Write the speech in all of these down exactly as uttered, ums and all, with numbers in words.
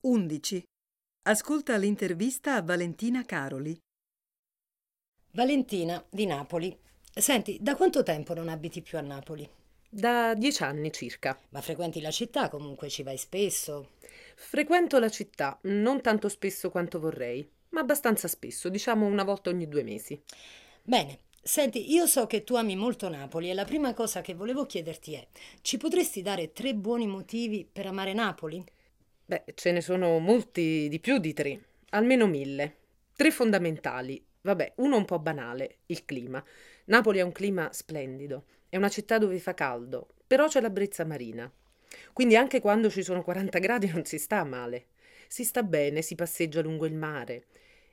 undici. Ascolta l'intervista a Valentina Caroli. Valentina, di Napoli. Senti, da quanto tempo non abiti più a Napoli? Da dieci anni circa. Ma frequenti la città, comunque ci vai spesso? Frequento la città, non tanto spesso quanto vorrei, ma abbastanza spesso, diciamo una volta ogni due mesi. Bene, senti, io so che tu ami molto Napoli e la prima cosa che volevo chiederti è: ci potresti dare tre buoni motivi per amare Napoli? Beh, ce ne sono molti di più di tre, almeno mille. Tre fondamentali. Vabbè, uno un po' banale, il clima. Napoli ha un clima splendido, è una città dove fa caldo, però c'è la brezza marina. Quindi anche quando ci sono quaranta gradi non si sta male. Si sta bene, si passeggia lungo il mare.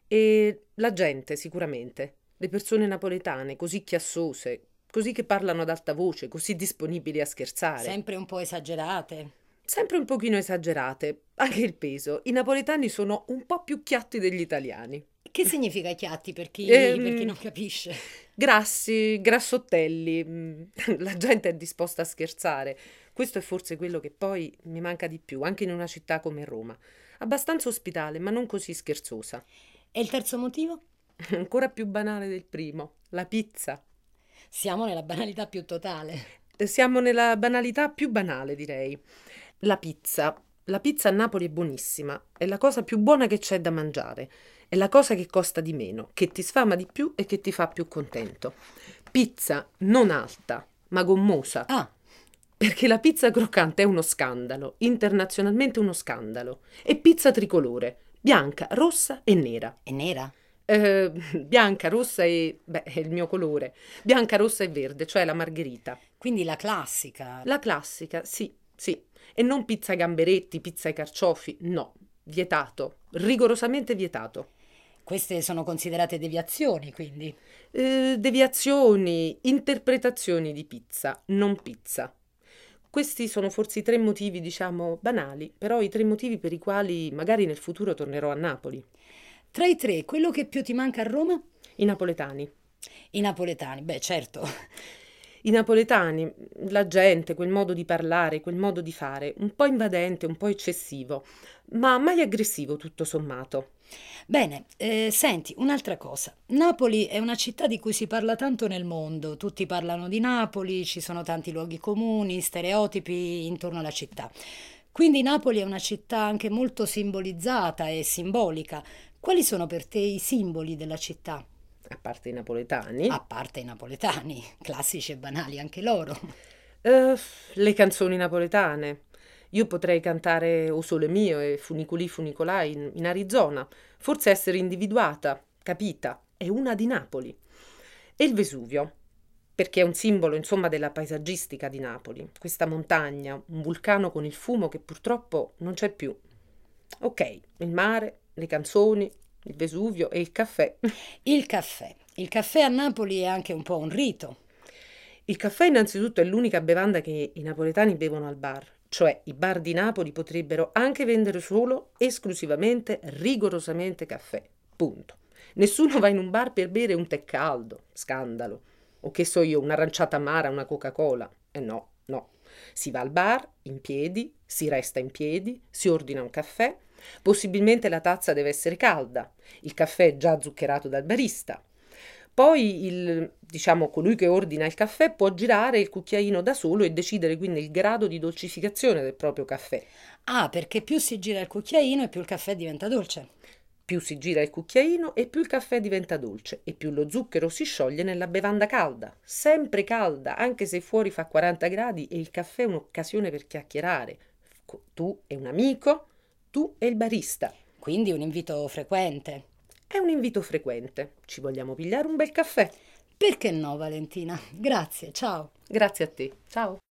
E la gente, sicuramente. Le persone napoletane, così chiassose, così che parlano ad alta voce, così disponibili a scherzare. Sempre un po' esagerate. Sempre un pochino esagerate, anche il peso. I napoletani sono un po' più chiatti degli italiani. Che significa chiatti per chi, Ehm, per chi non capisce? Grassi, grassottelli, mm, la gente è disposta a scherzare. Questo è forse quello che poi mi manca di più, anche in una città come Roma. Abbastanza ospitale, ma non così scherzosa. E il terzo motivo? Ancora più banale del primo, la pizza. Siamo nella banalità più totale. Siamo nella banalità più banale, direi. La pizza. La pizza a Napoli è buonissima, è la cosa più buona che c'è da mangiare, è la cosa che costa di meno, che ti sfama di più e che ti fa più contento. Pizza non alta, ma gommosa. Ah, Perché la pizza croccante è uno scandalo, internazionalmente uno scandalo. E pizza tricolore, bianca, rossa e nera. è nera? Eh, bianca, rossa e... beh, è il mio colore. Bianca, rossa e verde, cioè la margherita. Quindi la classica. La classica, sì, sì. E non pizza ai gamberetti, pizza ai carciofi, no. Vietato, rigorosamente vietato. Queste sono considerate deviazioni, quindi. Eh, deviazioni, interpretazioni di pizza, non pizza. Questi sono forse i tre motivi, diciamo, banali, però i tre motivi per i quali magari nel futuro tornerò a Napoli. Tra i tre, quello che più ti manca a Roma? I napoletani. I napoletani, beh, certo. I napoletani, la gente, quel modo di parlare, quel modo di fare, un po' invadente, un po' eccessivo, ma mai aggressivo tutto sommato. Bene, eh, senti, un'altra cosa. Napoli è una città di cui si parla tanto nel mondo, tutti parlano di Napoli, ci sono tanti luoghi comuni, stereotipi intorno alla città. Quindi Napoli è una città anche molto simbolizzata e simbolica. Quali sono per te i simboli della città? A parte i napoletani. A parte i napoletani, classici e banali anche loro. Eh, le canzoni napoletane. Io potrei cantare O Sole Mio e Funiculi Funicolai in, in Arizona, forse essere individuata, capita, è una di Napoli. E il Vesuvio, perché è un simbolo, insomma, della paesaggistica di Napoli. Questa montagna, un vulcano con il fumo che purtroppo non c'è più. Ok, il mare, le canzoni, il Vesuvio e il caffè. Il caffè. Il caffè a Napoli è anche un po' un rito. Il caffè innanzitutto è l'unica bevanda che i napoletani bevono al bar, cioè i bar di Napoli potrebbero anche vendere solo, esclusivamente, rigorosamente caffè. Punto. Nessuno va in un bar per bere un tè caldo, scandalo. O che so io, un'aranciata amara, una Coca-Cola. Eh no, no. Si va al bar, in piedi, si resta in piedi, si ordina un caffè, possibilmente la tazza deve essere calda, il caffè è già zuccherato dal barista. Poi il, diciamo, colui che ordina il caffè può girare il cucchiaino da solo e decidere quindi il grado di dolcificazione del proprio caffè. Ah, perché più si gira il cucchiaino e più il caffè diventa dolce. Più si gira il cucchiaino e più il caffè diventa dolce e più lo zucchero si scioglie nella bevanda calda, sempre calda, anche se fuori fa quaranta gradi e il caffè è un'occasione per chiacchierare. Tu e un amico, tu e il barista. Quindi un invito frequente. È un invito frequente. Ci vogliamo pigliare un bel caffè? Perché no, Valentina? Grazie, ciao. Grazie a te. Ciao.